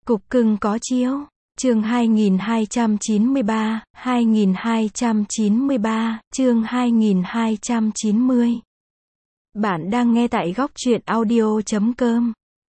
Cục cưng có chiếu. Chương 2293, 2293, chương 2290. Bạn đang nghe tại góc truyện audio.com.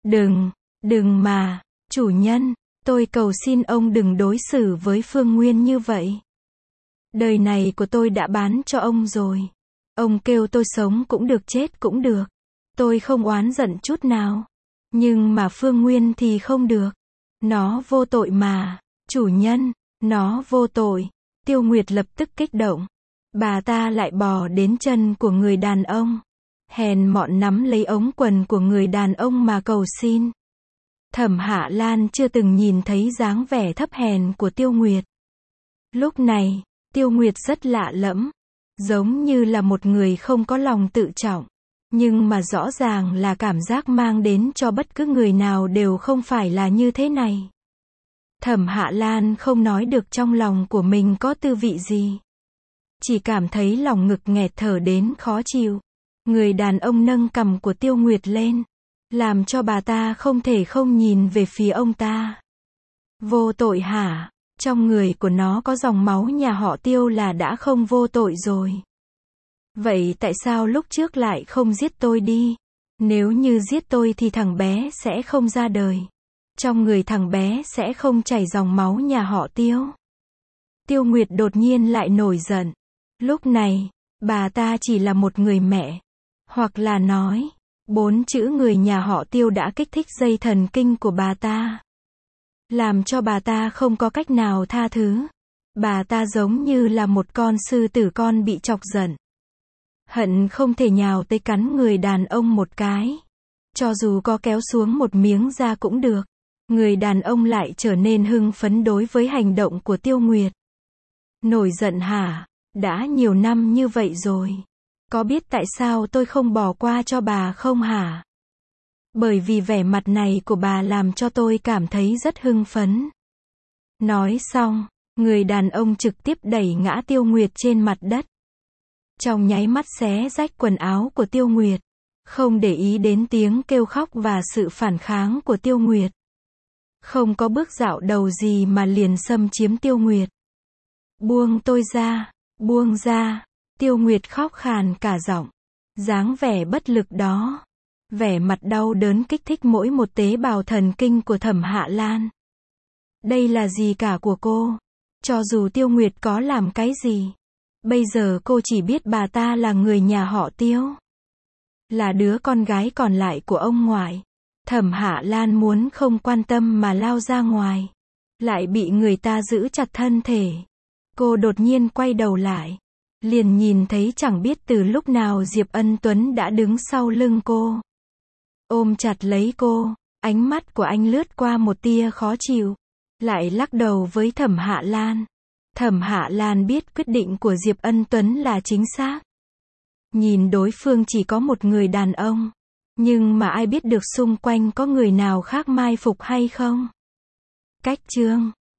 Đừng mà, chủ nhân, tôi cầu xin ông đừng đối xử với Phương Nguyên như vậy. Đời này của tôi đã bán cho ông rồi. Ông kêu tôi sống cũng được chết cũng được. Tôi không oán giận chút nào. Nhưng mà Phương Nguyên thì không được. Nó vô tội mà, chủ nhân, nó vô tội. Tiêu Nguyệt lập tức kích động. Bà ta lại bò đến chân của người đàn ông. Hèn mọn nắm lấy ống quần của người đàn ông mà cầu xin. Thẩm Hạ Lan chưa từng nhìn thấy dáng vẻ thấp hèn của Tiêu Nguyệt. Lúc này, Tiêu Nguyệt rất lạ lẫm. Giống như là một người không có lòng tự trọng. Nhưng mà rõ ràng là cảm giác mang đến cho bất cứ người nào đều không phải là như thế này. Thẩm Hạ Lan không nói được trong lòng của mình có tư vị gì. Chỉ cảm thấy lòng ngực nghẹt thở đến khó chịu. Người đàn ông nâng cằm của Tiêu Nguyệt lên. Làm cho bà ta không thể không nhìn về phía ông ta. Vô tội hả? Trong người của nó có dòng máu nhà họ Tiêu là đã không vô tội rồi. Vậy tại sao lúc trước lại không giết tôi đi? Nếu như giết tôi thì thằng bé sẽ không ra đời. Trong người thằng bé sẽ không chảy dòng máu nhà họ Tiêu. Tiêu Nguyệt đột nhiên lại nổi giận. Lúc này, bà ta chỉ là một người mẹ. Hoặc là nói, 4 chữ người nhà họ Tiêu đã kích thích dây thần kinh của bà ta. Làm cho bà ta không có cách nào tha thứ. Bà ta giống như là một con sư tử con bị chọc giận. Hận không thể nhào tới cắn người đàn ông một cái. Cho dù có kéo xuống một miếng da cũng được. Người đàn ông lại trở nên hưng phấn đối với hành động của Tiêu Nguyệt. Nổi giận hả? Đã nhiều năm như vậy rồi. Có biết tại sao tôi không bỏ qua cho bà không hả? Bởi vì vẻ mặt này của bà làm cho tôi cảm thấy rất hưng phấn. Nói xong, người đàn ông trực tiếp đẩy ngã Tiêu Nguyệt trên mặt đất. Trong nháy mắt xé rách quần áo của Tiêu Nguyệt. Không để ý đến tiếng kêu khóc và sự phản kháng của Tiêu Nguyệt. Không có bước dạo đầu gì mà liền xâm chiếm Tiêu Nguyệt. Buông tôi ra, buông ra. Tiêu Nguyệt khóc khàn cả giọng. Dáng vẻ bất lực đó. Vẻ mặt đau đớn kích thích mỗi một tế bào thần kinh của Thẩm Hạ Lan. Đây là gì cả của cô? Cho dù Tiêu Nguyệt có làm cái gì. Bây giờ cô chỉ biết bà ta là người nhà họ Tiêu. Là đứa con gái còn lại của ông ngoại. Thẩm Hạ Lan muốn không quan tâm mà lao ra ngoài. Lại bị người ta giữ chặt thân thể. Cô đột nhiên quay đầu lại. Liền nhìn thấy chẳng biết từ lúc nào Diệp Ân Tuấn đã đứng sau lưng cô. Ôm chặt lấy cô. Ánh mắt của anh lướt qua một tia khó chịu. Lại lắc đầu với Thẩm Hạ Lan. Thẩm Hạ Lan biết quyết định của Diệp Ân Tuấn là chính xác. Nhìn đối phương chỉ có một người đàn ông. Nhưng mà ai biết được xung quanh có người nào khác mai phục hay không? Cách chương